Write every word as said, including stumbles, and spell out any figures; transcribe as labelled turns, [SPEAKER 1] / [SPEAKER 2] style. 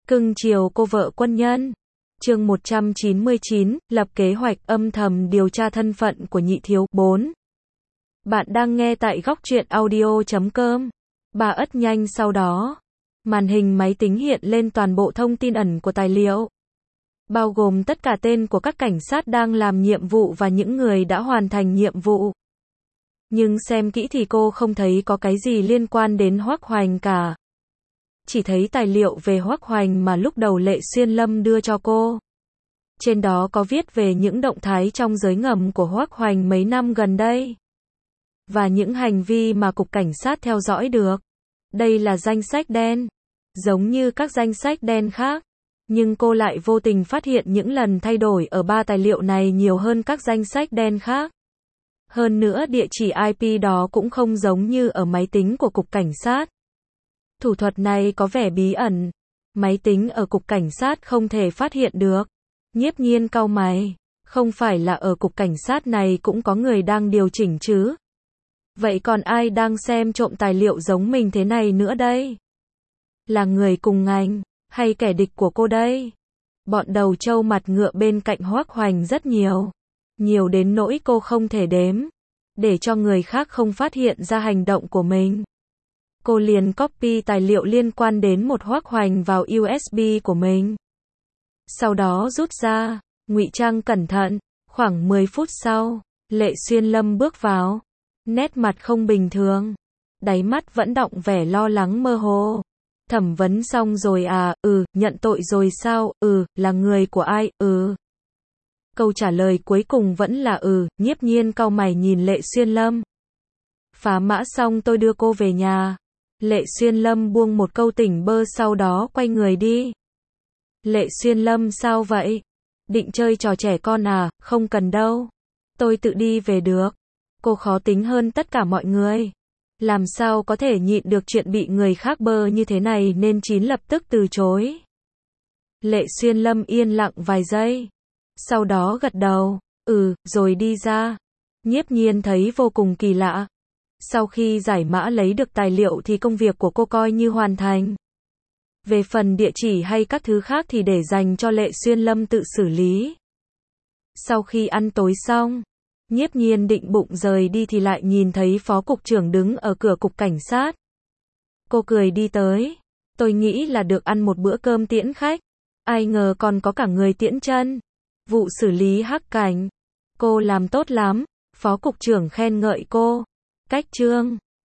[SPEAKER 1] Cưng chiều cô vợ quân nhân. Chương một trăm chín mươi chín, lập kế hoạch âm thầm điều tra thân phận của nhị thiếu. bốn. Bạn đang nghe tại góc truyện audio chấm com. Bà ất nhanh sau đó. Màn hình máy tính hiện lên toàn bộ thông tin ẩn của tài liệu. Bao gồm tất cả tên của các cảnh sát đang làm nhiệm vụ và những người đã hoàn thành nhiệm vụ. Nhưng xem kỹ thì cô không thấy có cái gì liên quan đến Hoắc Hoành cả. Chỉ thấy tài liệu về Hoắc Hoành mà lúc đầu Lệ Xuyên Lâm đưa cho cô. Trên đó có viết về những động thái trong giới ngầm của Hoắc Hoành mấy năm gần đây. Và những hành vi mà Cục Cảnh sát theo dõi được. Đây là danh sách đen. Giống như các danh sách đen khác. Nhưng cô lại vô tình phát hiện những lần thay đổi ở ba tài liệu này nhiều hơn các danh sách đen khác. Hơn nữa địa chỉ i pê đó cũng không giống như ở máy tính của Cục Cảnh sát. Thủ thuật này có vẻ bí ẩn. Máy tính ở Cục Cảnh sát không thể phát hiện được. Nhiếp Nhiên cau mày. Không phải là ở Cục Cảnh sát này cũng có người đang điều chỉnh chứ? Vậy còn ai đang xem trộm tài liệu giống mình thế này nữa đây? Là người cùng ngành, hay kẻ địch của cô đây? Bọn đầu trâu mặt ngựa bên cạnh Hoắc Hoành rất nhiều. Nhiều đến nỗi cô không thể đếm. Để cho người khác không phát hiện ra hành động của mình. Cô liền copy tài liệu liên quan đến một Hoắc Hoành vào u ét bê của mình. Sau đó rút ra, ngụy trang cẩn thận. Khoảng mười phút sau, Lệ Xuyên Lâm bước vào. Nét mặt không bình thường. Đáy mắt vẫn đọng vẻ lo lắng mơ hồ. Thẩm vấn xong rồi à, ừ, nhận tội rồi sao, ừ, là người của ai, ừ. Câu trả lời cuối cùng vẫn là ừ, Nhiếp Nhiên cau mày nhìn Lệ Xuyên Lâm. Phá mã xong tôi đưa cô về nhà. Lệ Xuyên Lâm buông một câu tỉnh bơ sau đó quay người đi. Lệ Xuyên Lâm sao vậy? Định chơi trò trẻ con à, không cần đâu. Tôi tự đi về được. Cô khó tính hơn tất cả mọi người. Làm sao có thể nhịn được chuyện bị người khác bơ như thế này nên Chín lập tức từ chối. Lệ Xuyên Lâm yên lặng vài giây. Sau đó gật đầu, ừ, rồi đi ra. Nhiếp Nhiên thấy vô cùng kỳ lạ. Sau khi giải mã lấy được tài liệu thì công việc của cô coi như hoàn thành. Về phần địa chỉ hay các thứ khác thì để dành cho Lệ Xuyên Lâm tự xử lý. Sau khi ăn tối xong, Nhiếp Nhiên định bụng rời đi thì lại nhìn thấy phó cục trưởng đứng ở cửa Cục Cảnh sát. Cô cười đi tới. Tôi nghĩ là được ăn một bữa cơm tiễn khách. Ai ngờ còn có cả người tiễn chân. Vụ xử lý Hắc Cảnh. Cô làm tốt lắm. Phó cục trưởng khen ngợi cô. Cách chương.